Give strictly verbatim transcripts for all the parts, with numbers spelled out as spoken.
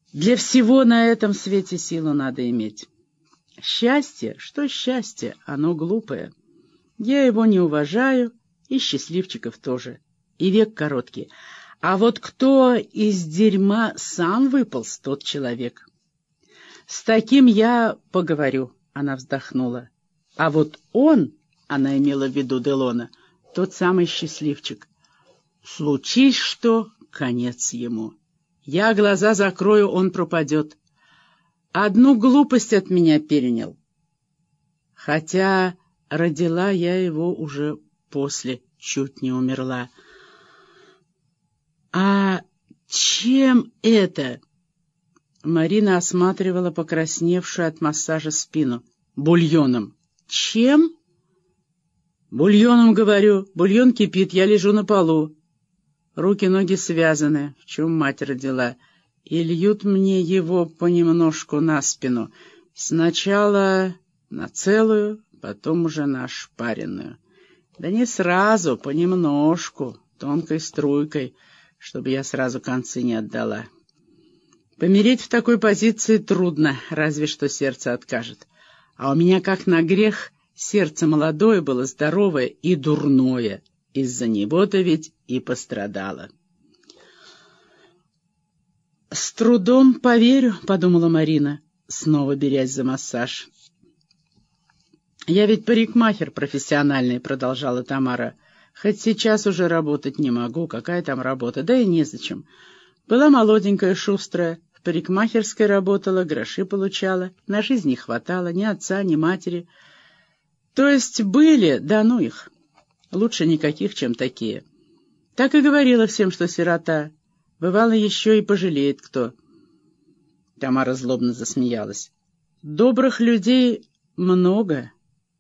Для всего на этом свете силу надо иметь. Счастье? Что счастье? Оно глупое. Я его не уважаю, и счастливчиков тоже. И век короткий. А вот кто из дерьма сам выполз, тот человек. С таким я поговорю, она вздохнула. А вот он, она имела в виду Делона, тот самый счастливчик. Случись что, конец ему. Я глаза закрою, он пропадет. Одну глупость от меня перенял. Хотя родила я его уже после, чуть не умерла. А чем это? Марина осматривала покрасневшую от массажа спину. Бульоном. Чем? Бульоном, говорю. Бульон кипит, я лежу на полу. Руки-ноги связаны, в чем мать родила, и льют мне его понемножку на спину. Сначала на целую, потом уже на ошпаренную. Да не сразу, понемножку, тонкой струйкой, чтобы я сразу концы не отдала. Помереть в такой позиции трудно, разве что сердце откажет. А у меня, как на грех, сердце молодое было, здоровое и дурное. Из-за него-то ведь и пострадала. «С трудом поверю», — подумала Марина, снова берясь за массаж. «Я ведь парикмахер профессиональный», — продолжала Тамара. «Хоть сейчас уже работать не могу, какая там работа, да и незачем. Была молоденькая, шустрая, в парикмахерской работала, гроши получала, на жизнь не хватало ни отца, ни матери. То есть были, да ну их». Лучше никаких, чем такие. Так и говорила всем, что сирота. Бывало, еще и пожалеет кто. Тамара злобно засмеялась. Добрых людей много.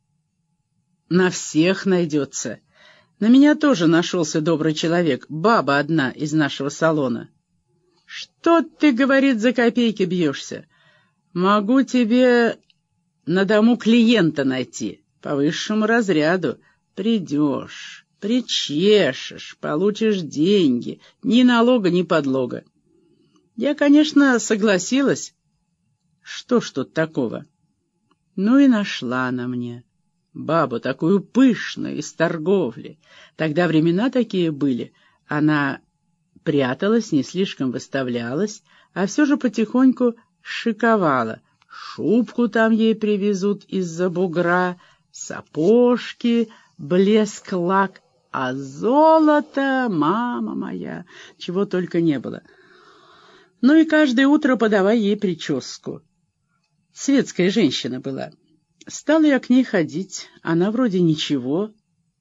На всех найдется. На меня тоже нашелся добрый человек, баба одна из нашего салона. Что ты, говорит, за копейки бьешься? Могу тебе на дому клиента найти, по высшему разряду. Придешь, причешешь, получишь деньги, ни налога, ни подлога. Я, конечно, согласилась. Что ж тут такого? Ну и нашла она мне. Бабу такую пышную, из торговли. Тогда времена такие были. Она пряталась, не слишком выставлялась, а все же потихоньку шиковала. Шубку там ей привезут из-за бугра, сапожки, блеск, лак, а золото, мама моя, чего только не было. Ну и каждое утро подавай ей прическу. Светская женщина была. Стала я к ней ходить, она вроде ничего,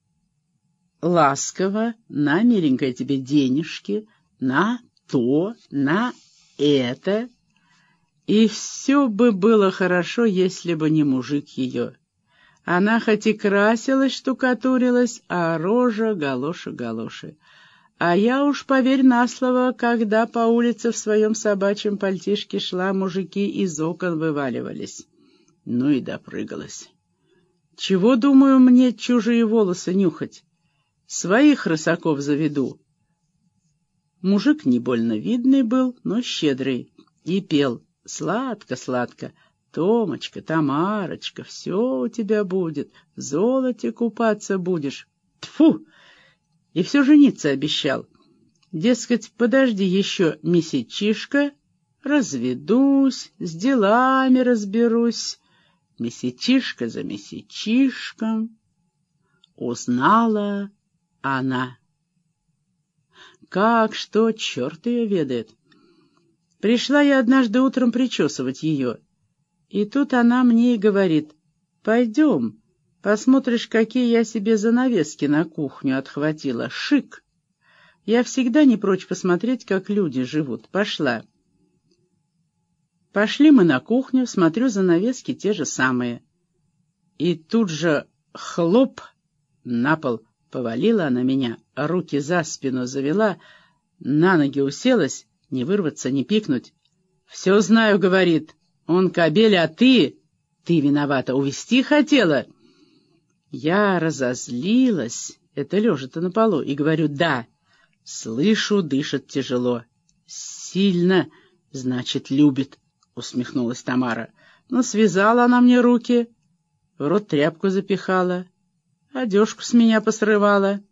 ласково, на, миленькая, тебе денежки, на то, на это. И все бы было хорошо, если бы не мужик ее. Она хоть и красилась, штукатурилась, а рожа галоша-галоши. А я уж, поверь на слово, когда по улице в своем собачьем пальтишке шла, мужики из окон вываливались. Ну и допрыгалась. Чего, думаю, мне чужие волосы нюхать? Своих рысаков заведу. Мужик не больно видный был, но щедрый, и пел сладко-сладко. Томочка, Тамарочка, все у тебя будет, в золоте купаться будешь. Тьфу! И все жениться обещал. Дескать, подожди еще месячишко, разведусь, с делами разберусь. Месячишко за месячишком. Узнала она. Как, что, черт ее ведает. Пришла я однажды утром причесывать ее. И тут она мне и говорит: «Пойдем, посмотришь, какие я себе занавески на кухню отхватила. Шик! Я всегда не прочь посмотреть, как люди живут. Пошла». Пошли мы на кухню, смотрю, занавески те же самые. И тут же хлоп, на пол повалила она меня, руки за спину завела, на ноги уселась, не вырваться, не пикнуть. «Все знаю», — говорит. «Он кобель, а ты...» «Ты виновата, увести хотела?» Я разозлилась, это лежа-то на полу, и говорю: «Да». Слышу, дышит тяжело. Сильно, «Значит, любит», — усмехнулась Тамара. «Ну, связала она мне руки, в рот тряпку запихала, одежку с меня посрывала».